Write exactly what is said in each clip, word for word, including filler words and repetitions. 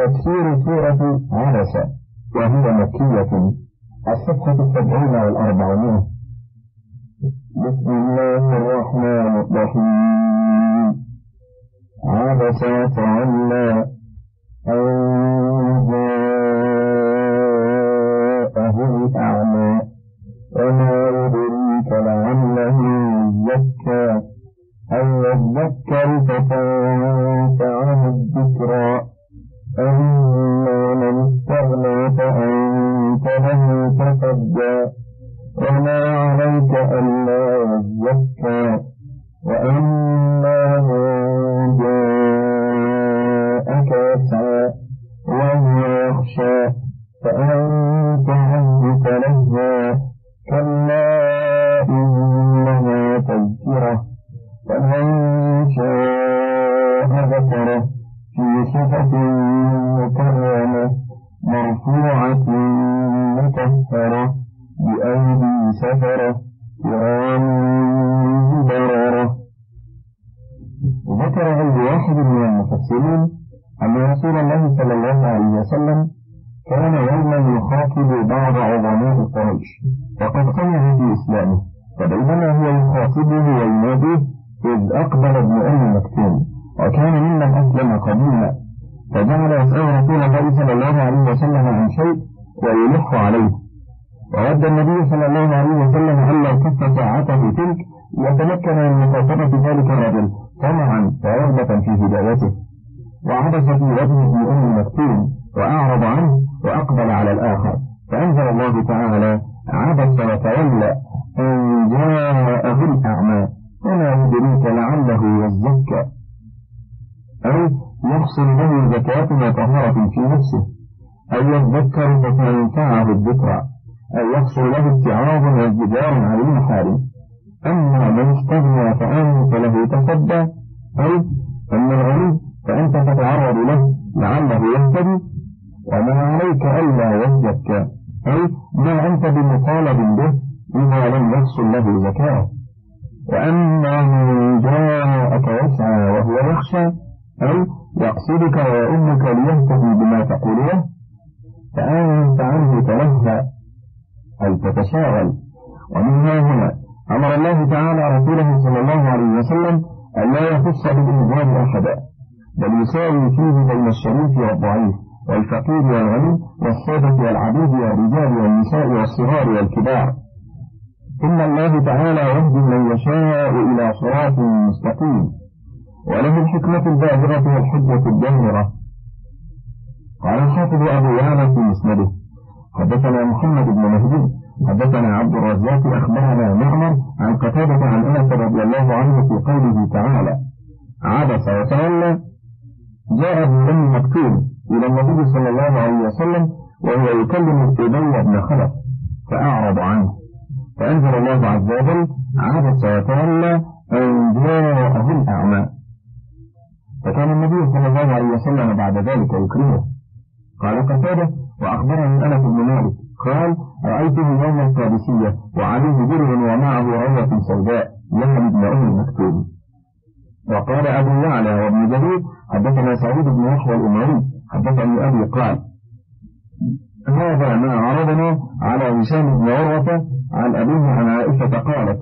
تفسير سورة عبس، وهي مكية، الصفحة السبعين والأربعمائة. بسم الله الرحمن الرحيم. عبس وتولى أن جاءه الأعمى وما يدريك لعله يزكى أو يذكر فتنفعه الذكرى أما من استغنى فأنت له تصدى وما عليك ألا يزكى وأما من جاءك يسعى وهو يخشى فأنت عنه تلهى كلا إنها تذكرة فمن شاء ذكره في صحف مكرمة مرفوعة مطهرة بأيدي سفرة كرام بررة. ذكر غير واحد من المفسرين أن رسول الله صلى الله عليه وسلم كان يوما يخاطب بعض عظماء قريش وقد قام في إسلامه، فبينما هو يخاطبه ويناديه إذ أقبل ابن أم مكتوم وكان ممن أسلم قديما، فجعل يسأل رسول الله صلى الله عليه وسلم عن شيء ويلح عليه، ورد النبي صلى الله عليه وسلم ألا كف ساعته تلك يتمكن من مخاطبة ذلك الرجل طمعا ورغبة في هدايته، وعبس في وجه ابن أم مكتوم وأعرض عنه وأقبل على الآخر، فأنزل الله تعالى عبس وتولى أن جاءه الأعمى وما يدريك لعله يزكى، أي يحصل له زكاة وطهارة في نفسه، أو يذكر فتنفعه الذكرى، أي يحصل له اتعاظ وازدجار عن المحارم. أما من استغنى فأنت له تصدى، أي أما الغني فأنت تتعرض له لعله يهتدي، وما عليك ألا يزكى، أي ما أنت بمطالب به إذا لم يحصل له زكاة. وأما من جاءك يسعى وهو يخشى، أي يقصدك ويؤمك ليهتدي بما تقول له، فأنت عنه تلهى أي تتشاغل. ومن هنا أمر الله تعالى رسوله صلى الله عليه وسلم أن لا يخص بالإنذار أحدا، بل يساوي فيه بين الشريف والضعيف والفقير والغني والسادة والعبيد والرجال والنساء والصغار والكبار. إن الله تعالى يهدي من يشاء إلى صراط مستقيم، وله الحكمة البالغة والحجة الدامرة. قال الحافظ أبو يعلى في مسنده حدثنا محمد بن مهدي حدثنا عبد الرزاق أخبرنا معمر عن قتادة عن أنس رضي الله عنه في قوله تعالى عبس وتولى. جاء ابن أم مكتوم إلى النبي صلى الله عليه وسلم وهو يكلم أبي بن خلف فأعرض عنه، فأنزل الله عز وجل عبس وتولى أن جاءه الأعمى، فكان النبي صلى الله عليه وسلم بعد ذلك يكرمه. قال قتادة وأخبرني أنس بن مالك قال رأيته يوم القادسية وعليه درع ومعه راية سوداء يمن ابن أم مكتوم. وقال أبو يعلى وابن جرير حدثنا سعيد بن يحيى الأموي حدثني أبي قال هذا ما عرضنا على هشام بن عروة عن أبيه عن عائشة قالت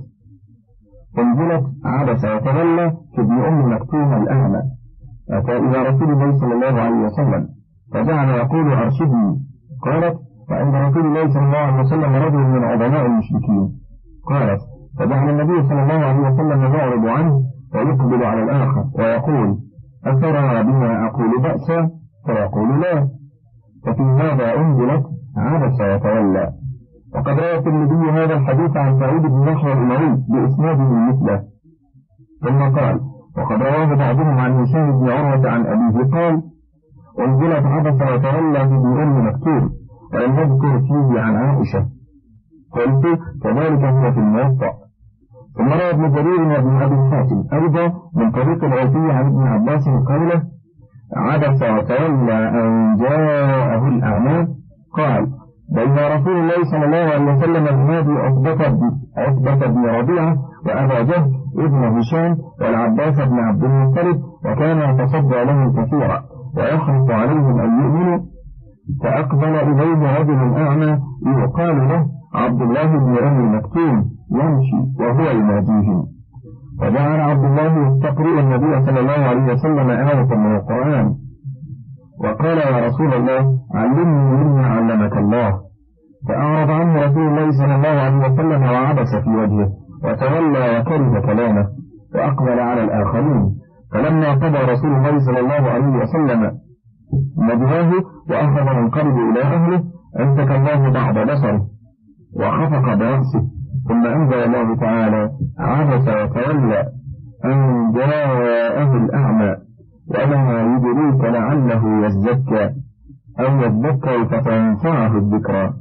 انزلت عبس وتولى في ابن أم مكتوم الأعمى، أتى إلى رسول الله صلى الله عليه وسلم فجعل يقول أرشدني. قالت فعند رسول الله صلى الله عليه وسلم رجل من عظماء المشركين. قالت فجعل النبي صلى الله عليه وسلم يعرض عنه ويقبل على الآخر ويقول أترى بما أقول بأسا؟ فيقول لا. ففي هذا أنزلت عبس وتولى. وقد روى الترمذي هذا الحديث عن سعيد بن يحيى الأموي بإسناده مثله. ثم قال وقد رواه بعضهم عن هشام بن عروة عن أبيه قال أنزلت عبس وتولى في ابن أم مكتوم، ولم يذكر فيه عن عائشة. قلت كذلك هو في الموطأ. ثم روى ابن جرير وابن أبي الحاتم أيضا من طريق العوفي عن ابن عباس قوله عبس وتولى أن جاءه الأعمى. قال بين رسول الله صلى الله عليه وسلم ينادي عتبة بن ربيعة وأبا جهل ابن هشام والعباس بن عبد المطلب، وكان يتصدى له كثيرا ويحرص عليه لهم أن يؤمنوا، فأقبل إليه رجل أعمى يقال له عبد الله بن أم مكتوم يمشي وهو يناديهم، وجعل عبد الله يستقرئ النبي صلى الله عليه وسلم آية من القرآن، وقال يا رسول الله علمني مما علمك الله، فأعرض عنه رسول الله صلى الله عليه وسلم وعبس في وجهه وتولى وكره كلامه وأقبل على الآخرين. فلما قضى رسول الله صلى الله عليه وسلم نجواه وأخذ ينقلب إلى أهله أمسك الله بعض بصره وخفق برأسه، ثم أنزل الله تعالى عبس وتولى أن جاءه الأعمى وما يدريك لعله يزكى أو يذكر فتنفعه الذكرى.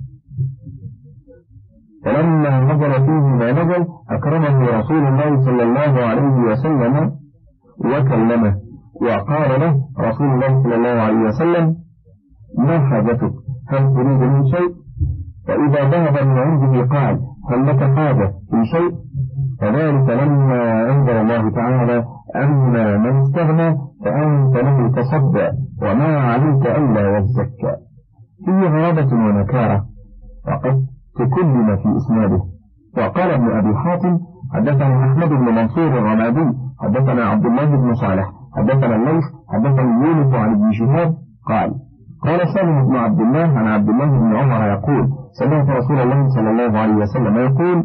فلما نزل فيه ما نزل أكرمه رسول الله صلى الله عليه وسلم وكلمه، وقال له رسول الله صلى الله عليه وسلم ما حاجتك، هل تريد من شيء؟ فإذا ذهب من عنده قال هل لك حاجة في شيء؟ فذلك لما أنزل الله تعالى أما من استغنى فأنت له تصدى وما عليك ألا يزكى، فيه غرابة ونكارة وقد تكلم في إسناده. وقال ابن أبي حاتم حدثنا أحمد بن منصور الرمادي حدثنا عبد الله بن صالح حدثنا الليث حدثنا يونس عن ابن شهاب قال قال سالم بن عبد الله عن عبد الله بن عمر يقول سمعت رسول الله صلى الله عليه وسلم يقول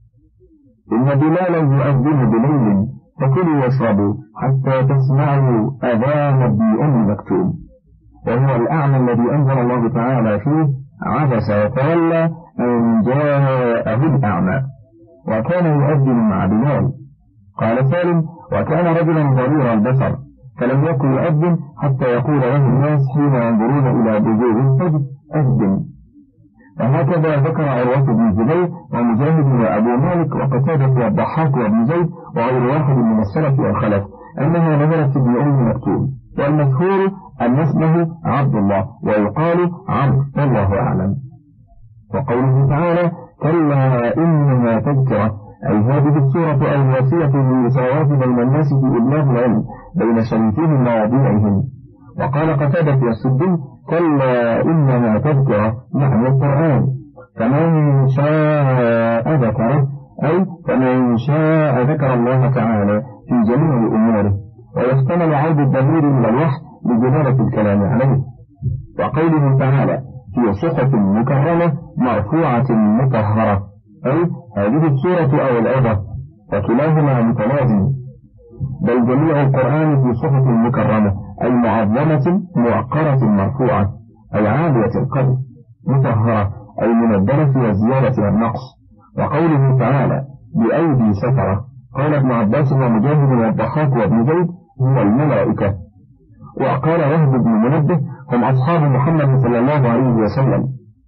إن بلالا يؤذن بليل فكلوا واشربوا حتى تسمعوا أذان ابن أم مكتوم، وهو الأعمى الذي أنزل الله تعالى فيه عبس وتولى أن جاءه الأعمى، وكان يؤذن مع بلال. قال سالم وكان رجلا ضرير البصر فلم يكن يؤذن حتى يقول له الناس حين ينظرون إلى بجوع الفجر أذن. وهكذا ذكر عروة بن الزبير ومجاهد وأبو مالك وقتادة والضحاك وابن زيد وغير واحد من السلف والخلف أنها نزلت ابن أم مكتوم، والمشهور أن اسمه عبد الله ويقال عمرو والله أعلم. وقوله تعالى كلا إنها تذكرة، أي هذه السورة أو الوصية بالمساواة بين الناس في إبلاغ العلم بين شريكهم ووضيعهم. وقال قتادة والسدي كلا إنها تذكرة يعني القرآن، فمن شاء ذكره، أي فمن شاء ذكر الله تعالى في جميع أموره، ويحتمل عود الضمير إلى الوحي لجلالة الكلام عليه. وقوله تعالى في صحف مكرمة مرفوعة مطهرة، أي هذه السورة أو الآية، وكلاهما متلازم، بل جميع القرآن في صحف مكرمة أي معظمة موقرة مرفوعة أي عالية القدر، مطهرة أي من الدنس والزيادة والنقص. وقوله تعالى بأيدي سفرة، قال ابن عباس ومجاهد والضحاك وابن زيد هو الملائكة. وقال وهب بن منبه هم أصحاب محمد صلى الله عليه وسلم.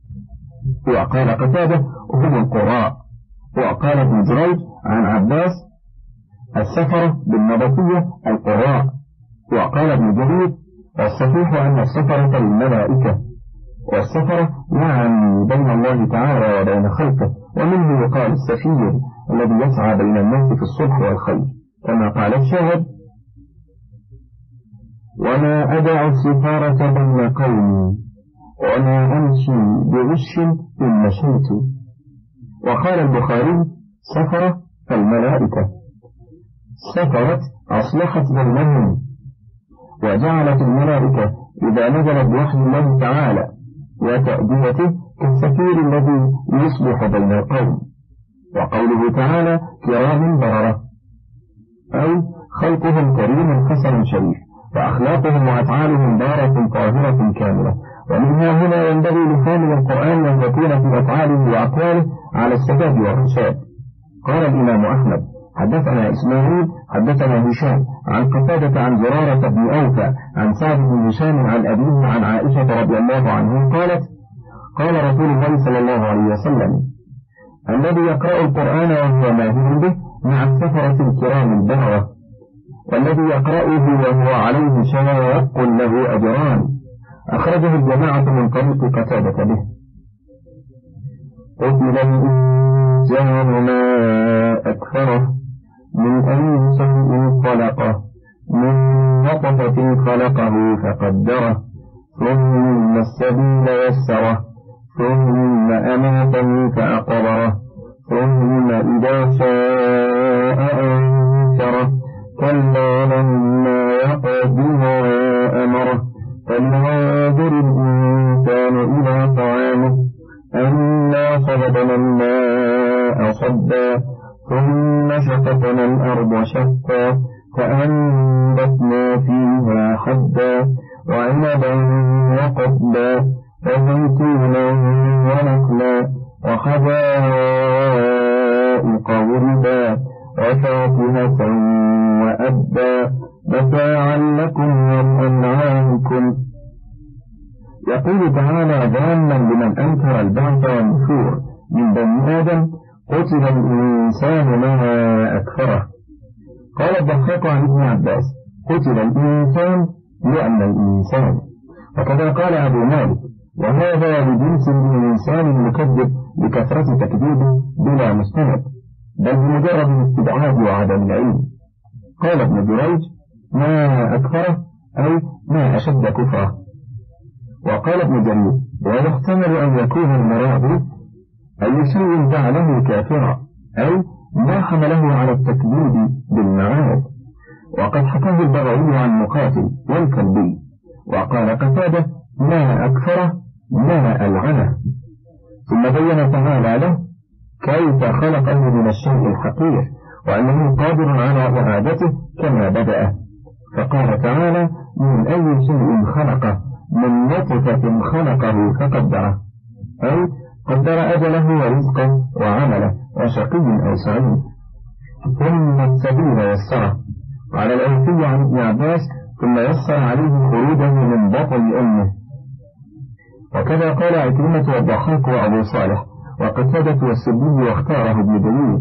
وقال قتادة هم القراء. وقال ابن جريج عن عباس السفرة بالنبطية القراء. وقال ابن جرير والصحيح أن السفرة للملائكة، والسفرة يعني بين الله تعالى وبين خلقه، ومنه يقال السفير الذي يسعى بين الناس في الصلح والخير، كما قال الشاهد وما أدع السفارة بين قومي وما أمشي بغش إن مشيت. وقال البخاري سفرة الملائكة، سفرت أصلحت بينهم، وجعلت الملائكة إذا نزلت بوحي الله تعالى وتأديته كالسفير الذي يصلح بين القوم. وقوله تعالى كرام بررة، أي خلقهم كريم حسن شريف، وأخلاقهم وأفعالهم بارة طاهرة كاملة. ومنها هنا ينبغي لحامل القرآن أن يكون في أفعاله وأقواله على السداد والرشاد. قال الإمام أحمد حدثنا إسماعيل حدثنا هشام عن قتادة عن زرارة بن أوفى عن سعد بن هشام عن أبيه عن عائشة رضي الله عنه قالت قال رسول الله صلى الله عليه وسلم الذي يقرأ القرآن وهو ماهر به مع السفرة الكرام البررة، والذي يقرأه وهو عليه شاق له أجران. أخرجه الجماعة من طريق قتادة به. قتل الإنسان ما أكثره من أي شيء خلقه من نطفة خلقه فقدره ثم السبيل يسره ثم أماته فأقبره ثم إذا شاء أنشره كلا لما يقض ما أمره فلينظر الإنسان إلى طعامه أنا صببنا الماء صبا ثم شققنا الأرض شقا فأنبتنا فيها حبا وعنبا وقضبا وزيتونا ونخلا وحدائق غلبا وفاكهة وأبا متاعا لكم ولأنعامكم. يقول تعالى ذاما لمن أنكر البعث والنشور من بني آدم قتل الإنسان ما أكثره. قال الضحاك عن ابن عباس قتل الإنسان لأن الإنسان، وكذا قال أبو مالك وهذا لجنس الإنسان المكذب لكثرة تكذيبه بلا مستند بل بمجرد الاستبعاد وعدم العلم. قال ابن جريج ما أكثره أي ما أشد كفره. وقال ابن جرير ويحتمل أن يكون المراد أي شيء جعله كافرا أي ما حمله على التكذيب بالمعاد. وقد حكاه البغوي عن مقاتل والكلبي وقال قتادة ما أكثره ما ألعنه. ثم بين تعالى له كيف خلقه من الشيء الحقير وأنه قادر على إعادته كما بدأ، فقال تعالى من أي شيء خلقه من نطفة خلقه فقدره أي قدر أجله ورزقه وعمله وشقي أو سعيد. ثم السبيل يسره على الأوفي عن ابن عباس ثم يسر عليه خروجه من بطن أمه. وكذا قال عكرمة والضحاك وأبو صالح وقتادة والسدي واختاره ابن جرير.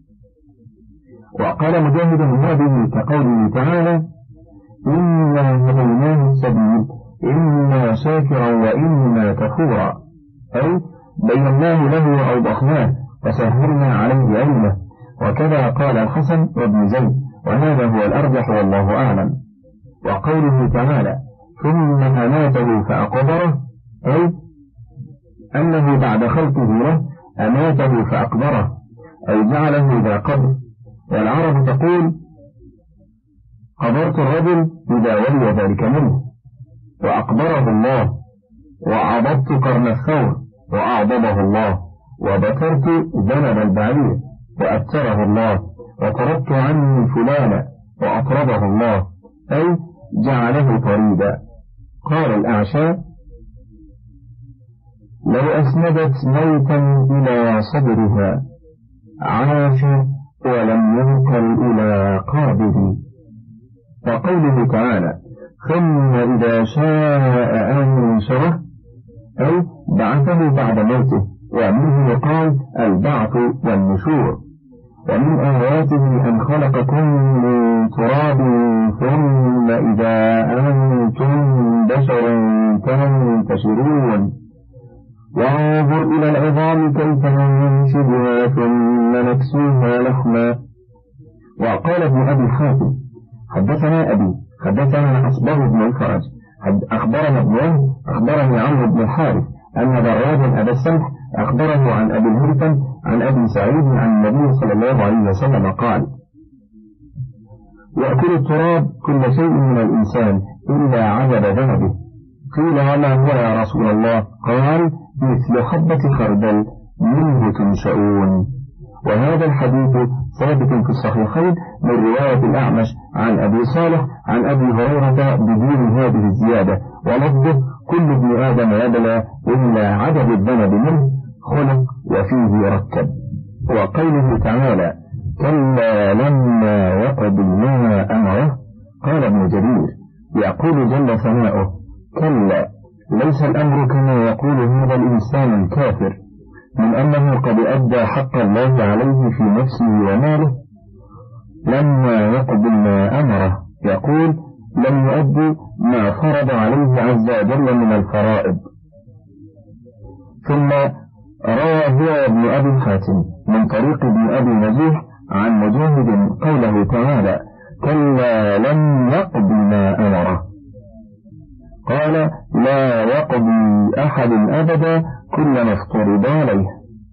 وقال مجاهد هذه كقوله تعالى إنا هديناه السبيل إما شاكرا وإما كفورا أي بيناه له وأوضحناه وسهلنا عليه علمه. وكذا قال الحسن وابن زيد وهذا هو الأرجح والله أعلم. وقوله تعالى ثم أماته فأقبره أي أنه بعد خلقه له أماته فأقبره أي جعله ذا قبر. والعرب تقول قبرت الرجل إذا ولي ذلك منه، وأقبره الله، وعضبت قرن الثور وأعضبه الله، وبكرت ذنب البعير وأبتره الله، وطردت عني فلانا وأطرده الله أي جعله طريدا. قال الأعشى لو أسندت موتا إلى صدرها عاش ولم ينقل إلى قابل. وقوله تعالى ثم إذا شاء أنشره أي بعثه بعد موته، ومنه يقال البعث والنشور. ومن آياته أن خلقكم من تراب ثم إذا أنتم بشر تنتشرون وانظر إلى العظام كيف ننشدها ثم نكسوها لحما. وقال ابن أبي حاتم حدثنا أبي حدثنا أصبغ بن الفرج أخبرنا ابن وهب أخبرني عمرو بن الحارث أن دراجا أبا السمح أخبره عن أبي الهيثم عن أبي سعيد عن النبي صلى الله عليه وسلم قال يأكل التراب كل شيء من الإنسان إلا عدد ذنبه. قيل وما هو يا رسول الله؟ قال مثل حبة خردل منه تنشؤون. وهذا الحديث ثابت في الصحيحين من رواية الأعمش عن أبي صالح عن أبي هريرة بدون هذه الزيادة، ولفظه كل ابن آدم يبلى إلا عدد الذنب منه خلق وفيه يركب. وقوله تعالى كلا لما يقض ما أمره قال ابن جرير يقول جل ثناؤه كلا ليس الأمر كما يقول هذا الإنسان الكافر من أنه قد أدى حق الله عليه في نفسه وماله لما يقض ما أمره، يقول لم يؤدي ما فرض عليه عز وجل من الفرائض. ثم روى هو ابن أبي حاتم من طريق ابن أبي نجيح عن مجاهد قوله تعالى كلا لم يقض ما أمره. قال لا يقضي أحد أبدا كل ما افترض عليه.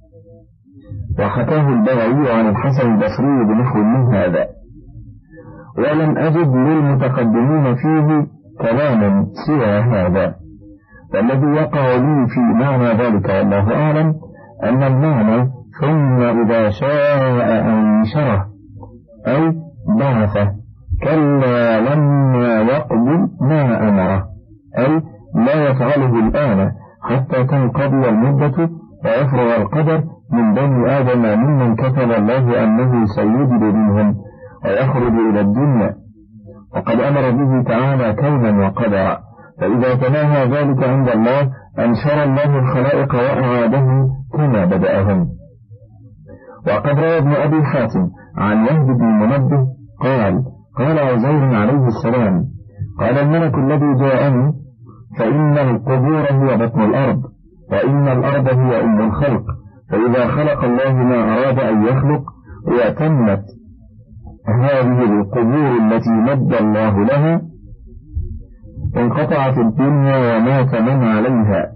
وحكاه البغوي عن الحسن البصري بنحو من هذا، ولم أجد للمتقدمين فيه كلاما سوى هذا. والذي يقع لي في معنى ذلك والله أعلم أن المعنى ثم إذا شاء أنشره أي بعثه، كلا لما يقضي ما أمره، أي لا يفعله الآن حتى تنقضي المدة ويفرغ القدر من بني آدم ممن كتب الله أنه سيجد منهم ويخرج إلى الدنيا، وقد أمر به تعالى كونا وقدرا. فإذا تناهى ذلك عند الله أنشر الله الخلائق وأعادهم كما بدأهم. وقد روى ابن أبي حاتم عن وهب بن منبه قال قال عزير عليه السلام قال الملك الذي جاءني فإن القبور هي بطن الأرض، وإن الأرض هي أم الخلق، فإذا خلق الله ما أراد أن يخلق وتمت هذه القبور التي مد الله لها انقطعت الدنيا ومات من عليها،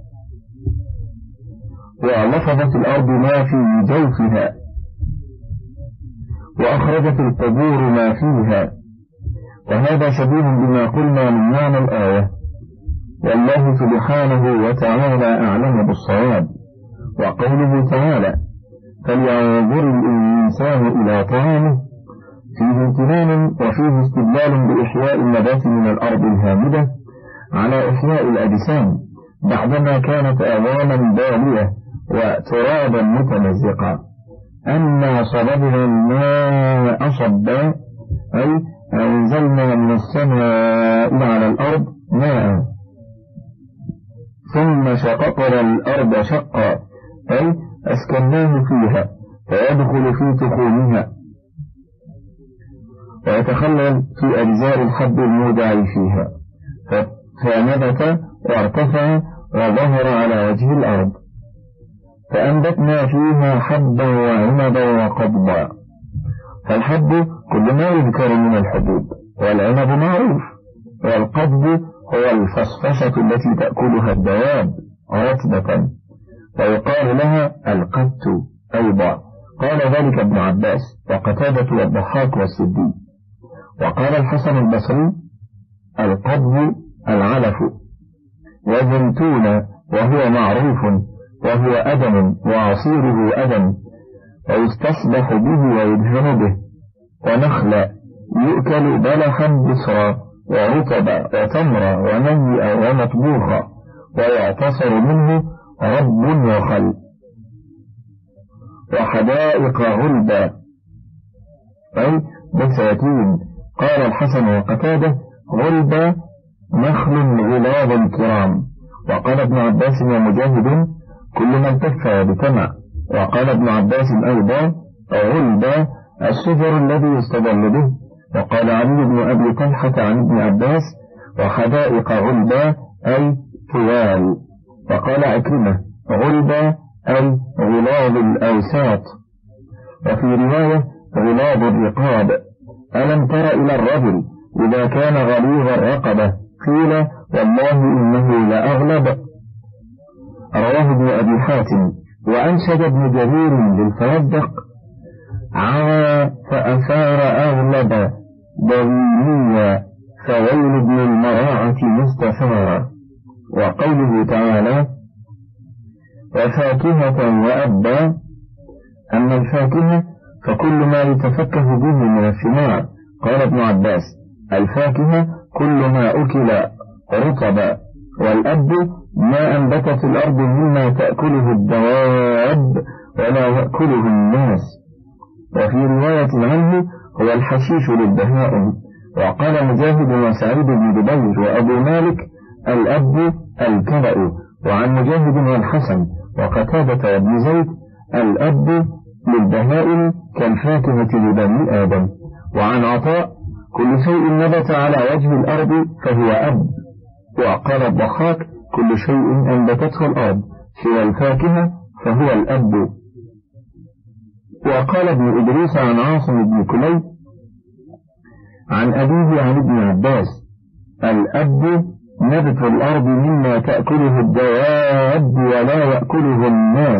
ولفظت الأرض ما في جوفها، وأخرجت القبور ما فيها. وهذا شبيه بما قلنا من معنى الآية، والله سبحانه وتعالى أعلم بالصواب. وقوله تعالى فلينظر الإنسان إلى طعامه فيه امتنان وفيه استدلال بإحياء النبات من الأرض الهامدة على إحياء الأجسام بعدما كانت آواما بالية وترابا متمزقا. أما صببنا الماء صبا أي أنزلنا من السماء على الأرض ماء ثم شققنا الأرض شقا أي أسكناه فيها فيدخل في تخومها ويتخلل في أجزاء الحب المودع فيها فنبت وارتفع وظهر على وجه الأرض، فأنبتنا فيها حبا وعنبا وقضبا. فالحب كل ما يذكر من الحبوب، والعنب معروف، والقضب هو الفصفصة التي تأكلها الدواب رطبة ويقال لها القت أيضا. قال ذلك ابن عباس وقتادة والضحاك والسدي. وقال الحسن البصري القضب العلف، وزيتون وهو معروف وهو أدم وعصيره أدم ويستصبح به ويدهن به، ونخل يؤكل بلحا بصرا ورطبا وتمرا ونيئا ومطبوخا ويعتصر منه رب وخل، وحدائق غلبا أي بساتين. قال الحسن وقتاده غلبا نخل غلاظ الكرام. وقال ابن عباس ومجاهد كل من التف بتمع. وقال ابن عباس أيضا غلبا الشجر الذي يستظل به. وقال علي بن أبي طلحة عن ابن عباس وحدائق غلبا أي طوال. وقال عكرمة غلبا أي غلاظ الأوساط. وفي رواية غلاظ الرقاب. ألم تر إلى الرجل إذا كان غليظ الرقبة قيل والله إنه لأغلب. رواه ابن أبي حاتم. وأنشد ابن جرير للفرزدق عوى فأثار أغلب ضوينيا فويل ابن المراعة مستثارا. وقوله تعالى وفاكهة وأبا أما الفاكهة فكل ما يتفكه به من الثمار. قال ابن عباس الفاكهة كل ما أكل رطبا، والأب ما أنبتت الأرض مما تأكله الدواب ولا يأكله الناس. وفي رواية عنه هو الحشيش للبهائم. وقال مجاهد وسعيد بن جبير وأبو مالك الأب الكلأ. وعن مجاهد والحسن وقتادة وابن زيد الأب للبهائم كالفاكهة لبني آدم. وعن عطاء كل شيء نبت على وجه الأرض فهو أب. وقال الضحاك كل شيء أنبتته الأرض سوى الفاكهة فهو الأب. وقال ابن إدريس عن عاصم بن كليب عن أبيه عن ابن عباس الأب نبت الأرض مما تأكله الدواب ولا يأكله الناس.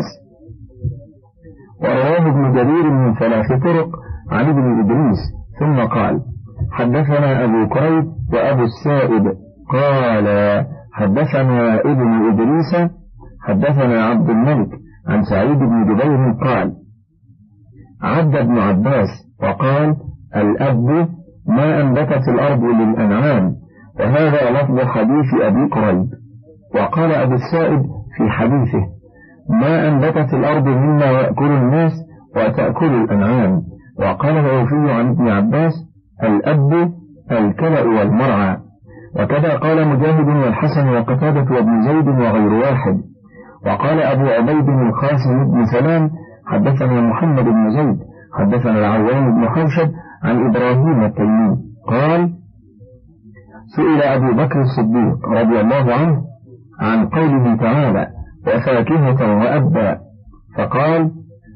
ورواه ابن جرير من ثلاث طرق عن ابن إدريس ثم قال حدثنا أبو كريب وأبو السائب قال حدثنا ابن إدريس حدثنا عبد الملك عن سعيد بن جبير قال عد ابن عباس وقال الأب ما أنبتت الأرض للأنعام، وهذا لفظ حديث أبي كريب. وقال أبو السائب في حديثه ما أنبتت الأرض مما يأكل الناس وتأكل الأنعام. وقال العوفي عن ابن عباس الأب الكلأ والمرعى. وكذا قال مجاهد والحسن وقتادة وابن زيد وغير واحد. وقال أبو عبيد القاسم بن سلام حدثنا محمد بن زيد حدثنا العوام بن حوشب عن إبراهيم التيمي قال سئل أبو بكر الصديق رضي الله عنه عن قوله تعالى وفاكهة وأبا، فقال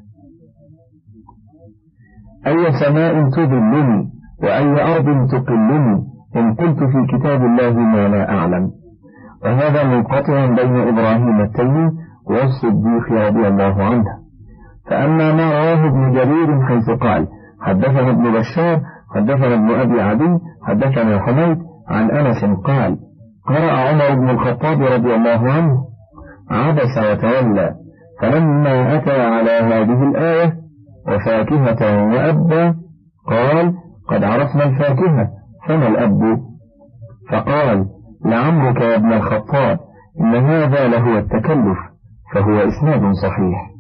أي سماء تظلني وأي أرض تقلني إن قلت في كتاب الله ما لا أعلم. وهذا منقطع بين إبراهيم التيمي والصديق رضي الله عنه. فأما ما رواه ابن جرير حيث قال حدثنا ابن بشار حدثنا ابن أبي عدي حدثنا حميد عن أنس قال قرأ عمر بن الخطاب رضي الله عنه عبس وتولى فلما أتى على هذه الآية وفاكهة وأبا قال قد عرفنا الفاكهة فما الأب؟ فقال لعمرك يا ابن الخطاب إن هذا لهو التكلف، فهو إسناد صحيح.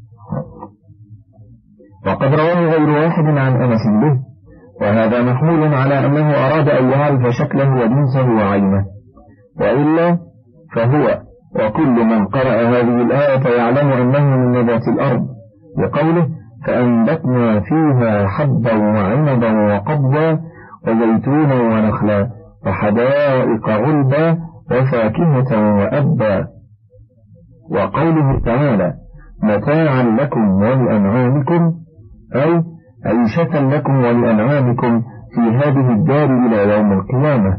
وقد رواه غير واحد عن أنس به، وهذا محمول على أنه أراد أن يعرف شكله وجنسه وعينه، وإلا فهو وكل من قرأ هذه الآية يعلم أنه من نبات الأرض، لقوله فأنبتنا فيها حبا وعنبا وقضبا وزيتونا ونخلا وحدائق غلبا وفاكهة وأبا. وقوله تعالى متاعا لكم ولأنعامكم أي عيشة لكم ولأنعامكم في هذه الدار إلى يوم القيامة.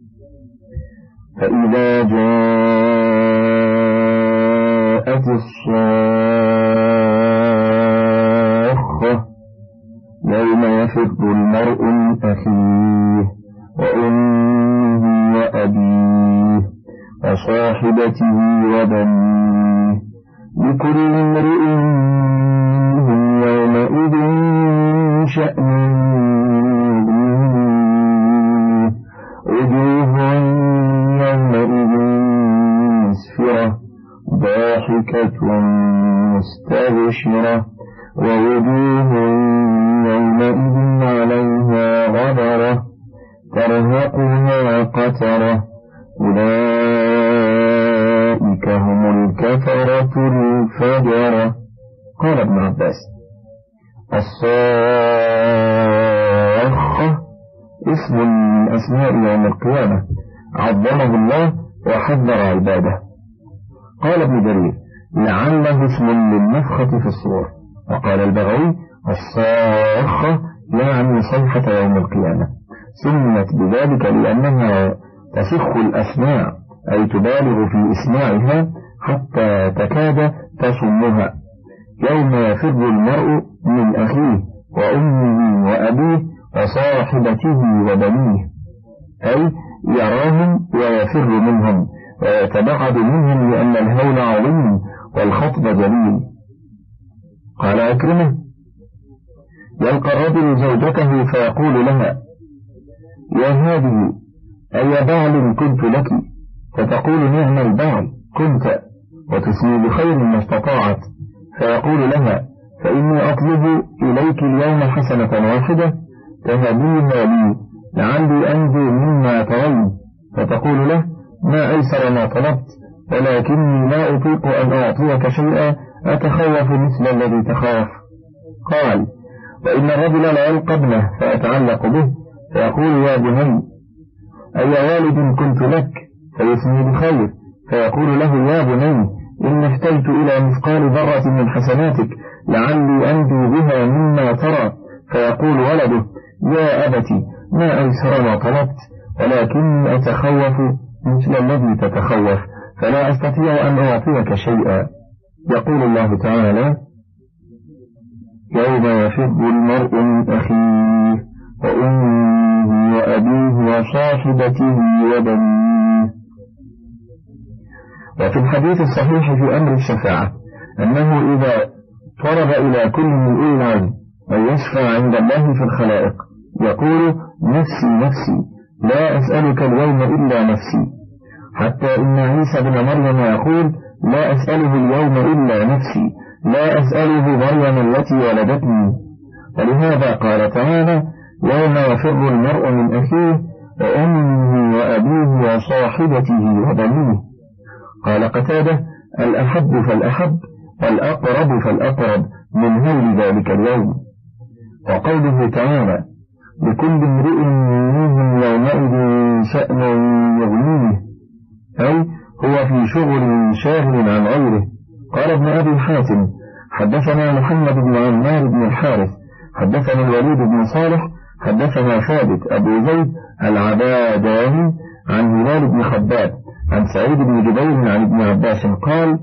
فإذا جاءت الصاخة يوم يفر المرء من أخيه وأمه وأبيه وصاحبته وبنيه لكل امرئ منهم يومئذ شأن يغنيه وجوه يومئذ مسفرة ضاحكة مستبشرة ووجوه يومئذ عليها غبرة ترهقها قترة أولئك هم الكفرة الفجرة. قال ابن عباس الصاخة اسم من أسماء يوم القيامة عظمه الله وحذر عباده. قال ابن جرير لعله اسم للنفخة في الصور. وقال البغوي الصاخة يعني صيحة يوم القيامة، سمت بذلك لأنها تسخ الأسماع أي تبالغ في إسماعها حتى تكاد تصمها، يوم يفر المرء من أخيه وأمه وأبيه وصاحبته وبنيه، أي يراهم ويفر منهم ويتبعد منهم لأن الهول عظيم والخطب جليل. قال أكرمه يلقى الرجل زوجته فيقول لها يا هذه أي بعل كنت لك، فتقول نعم البعل كنت، وتثني بخير ما استطاعت، فيقول لها فإني أطلب إليك اليوم حسنة واحدة تهديها لي لعلي أنجو مما ترين، فتقول له ما أيسر ما طلبت ولكني لا أطيق أن أعطيك شيئا أتخوف مثل الذي تخاف. قال وإن الرجل لا يلقى ابنه فيتعلق به فيقول يا بني أي والد كنت لك، فيثني بخير فيقول له يا بني إن احتجت إلى مثقال ذرة من حسناتك لعلي أنجو بها مما ترى، فيقول ولده يا أبتي ما أيسر ما طلبت ولكني أتخوف مثل الذي تتخوف فلا أستطيع أن أعطيك شيئا. يقول الله تعالى: يوم يفر المرء من أخيه وأمه وأبيه وصاحبته وبنيه. وفي الحديث الصحيح في أمر الشفاعة أنه إذا طلب إلى كل من أولي العلم أن يشفع عند الله في الخلائق يقول: نفسي نفسي لا أسألك اليوم إلا نفسي، حتى إن عيسى بن مريم يقول: لا أسأله اليوم إلا نفسي، لا أسأله مريم التي ولدتني. ولهذا قال تعالى: يوم يفر المرء من أخيه وأمه وأبيه وصاحبته وبنيه. قال قتادة: الأحب فالأحب والأقرب فالأقرب من هول ذلك اليوم. وقوله تعالى: لكل امرئ منهم يومئذ شأن يغنيه، أي هو في شغل شاغل عن غيره. قال ابن أبي حاتم: حدثنا محمد بن عمار بن الحارث حدثنا الوليد بن صالح حدثنا ثابت أبو زيد العباداني عن هلال بن خباب عن سعيد بن جبير عن ابن عباس قال: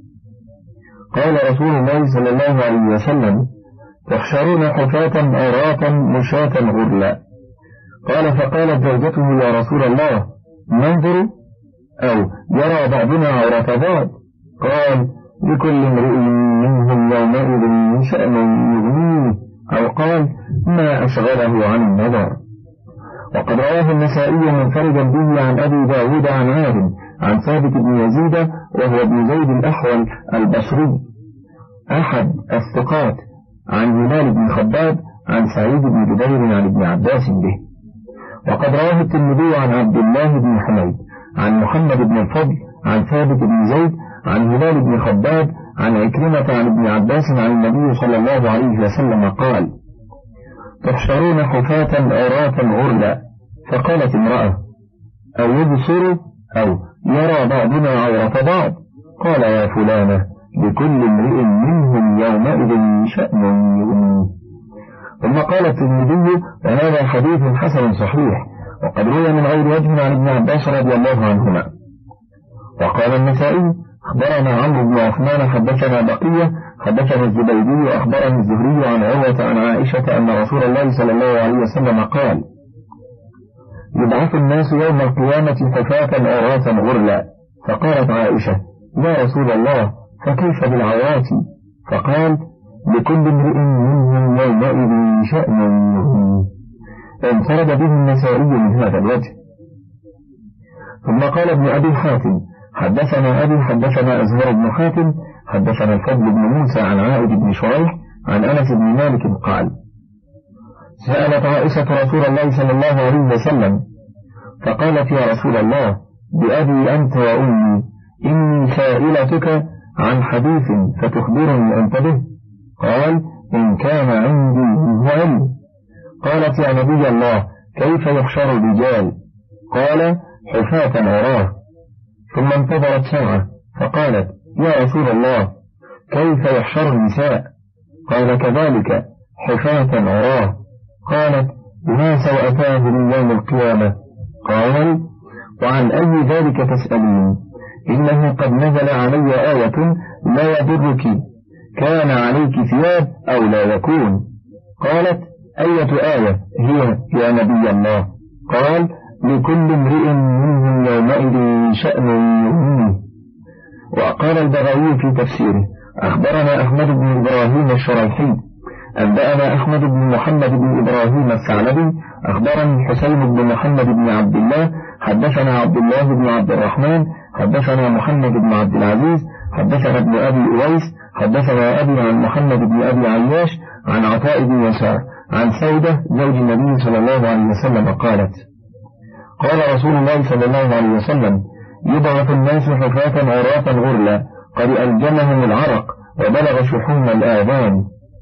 قال رسول الله صلى الله عليه وسلم: تحشرون حفاة عراة مشاة غرلا. قال: فقالت زوجته: يا رسول الله، ننظر أو يرى بعضنا عورة بعض؟ قال: لكل امرئ منهم يومئذ شأن يغنيه، أو قال: ما أشغله عن النظر. وقد رواه النسائي منفردا به عن أبي داود عن عاد عن ثابت بن يزيد وهو ابن زيد الأحول البصري أحد الثقات عن هلال بن خباب عن سعيد بن جبير عن ابن عباس به. وقد رواه الترمذي عن عبد الله بن حميد عن محمد بن الفضل عن ثابت بن زيد عن هلال بن خباب عن عكرمة عن ابن عباس عن النبي صلى الله عليه وسلم قال: تحشرون حفاة عراة غرلا. فقالت امرأة: أو يبصر أو يرى بعضنا عورة بعض؟ قال: يا فلانة، لكل امرئ منهم يومئذ شأن يغنيه. ثم قال الترمذي: وهذا حديث حسن صحيح، وقد روي من غير وجه عن ابن عباس رضي الله عنهما. وقال النسائي: أخبرنا عمرو بن عثمان حدثنا بقية حدثنا الزبيدي أخبرني الزهري عن عروة عن عائشة أن رسول الله صلى الله عليه وسلم قال: يبعث الناس يوم القيامة حفاة عراة غرلا. فقالت عائشة: يا رسول الله، فكيف بالعورات؟ فقال: لكل امرئ منهم يومئذ شأن يغنيه. انفرد به النسائي من هذا الوجه. ثم قال ابن أبي حاتم: حدثنا أبي حدثنا أزهر بن حاتم حدثنا الفضل بن موسى عن عائد بن شريح عن أنس بن مالك قال: سألت عائشة رسول الله صلى الله عليه وسلم فقالت: يا رسول الله، بأبي أنت وأمي، إني سائلتك عن حديث فتخبرني أنت به. قال: إن كان عندي منه علم. قالت: يا نبي الله، كيف يحشر الرجال؟ قال: حفاة عراه. ثم انتظرت ساعة فقالت: يا رسول الله، كيف يحشر النساء؟ قال: كذلك حفاة عراه. قالت: ما سوأتاه يوم القيامة؟ قال: وعن أي ذلك تسألين؟ إنه قد نزل علي آية لا يضرك كان عليك ثياب أو لا يكون. قالت: أية آية هي يا نبي الله؟ قال: لكل امرئ منهم يومئذ شأن يغنيه. وقال البغوي في تفسيره: أخبرنا أحمد بن إبراهيم الشريحي أنبأنا أحمد بن محمد بن إبراهيم الثعلبي أخبرني حسين بن محمد بن عبد الله حدثنا عبد الله بن عبد الرحمن حدثنا محمد بن عبد العزيز حدثنا ابن أبي أويس حدثنا أبي عن محمد بن أبي عياش عن عطاء بن يسار عن سودة زوج النبي صلى الله عليه وسلم قالت: قال رسول الله صلى الله عليه وسلم: يبعث الناس حفاة عراة غرلا قد ألجمهم العرق وبلغ شحوم الآذان.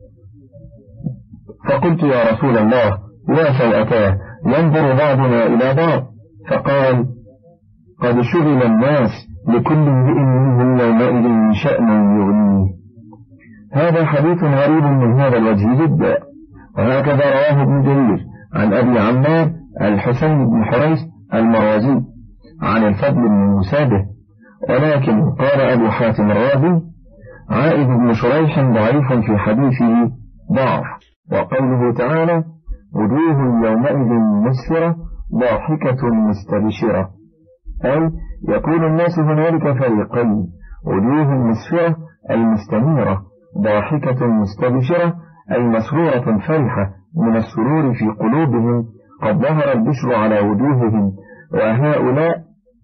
فقلت: يا رسول الله، لا سوءتاه، ينظر بعضنا إلى بعض. فقال: قد شغل الناس، لكل امرئ منهم يومئذ شأن يغنيه. هذا حديث غريب من هذا الوجه جدا. وهكذا رواه ابن جرير عن أبي عمار الحسين بن حريث المروزي عن الفضل بن مسابه، ولكن قال أبو حاتم الرازي: عائذ بن شريح ضعيف في حديثه ضعف. وقوله تعالى: وجوه يومئذ مسفرة ضاحكة مستبشرة، أي يكون الناس هنالك فريقين: وجوه مسفرة أي مستنيرة، ضاحكة مستبشرة أي مسرورة فرحة من السرور في قلوبهم، قد ظهر البشر على وجوههم، وهؤلاء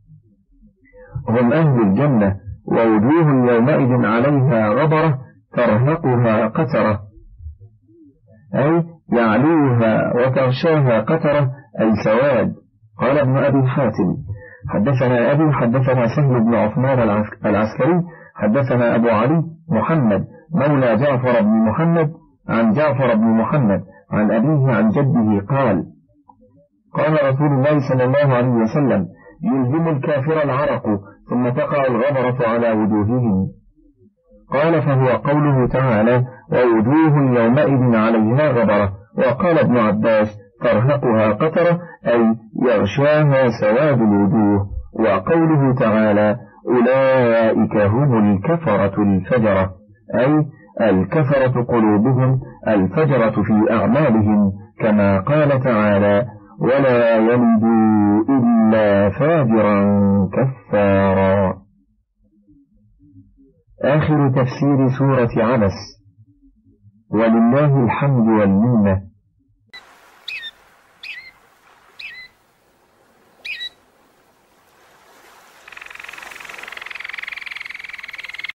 هم أهل الجنة. ووجوه يومئذ عليها غبرة ترهقها قترة، أي يعلوها وتغشاها قترة أي سواد. قال ابن أبي حاتم: حدثنا أبي حدثنا سهل بن عثمان العسكري حدثنا أبو علي محمد مولى جعفر بن محمد عن جعفر بن محمد عن أبيه عن جده قال: قال رسول الله صلى الله عليه وسلم: يلزم الكافر العرق ثم تقع الغبرة على وجوههم. قال: فهو قوله تعالى: ووجوه يومئذ عليها غبرة. وقال ابن عباس: ترهقها قترة أي يغشاها سواد الوجوه. وقوله تعالى: أولئك هم الكفرة الفجرة، أي الكفرة قلوبهم الفجرة في أعمالهم، كما قال تعالى: ولا يلدوا إلا فاجرا كفارا. آخر تفسير سورة عبس، ولله الحمد والمنة.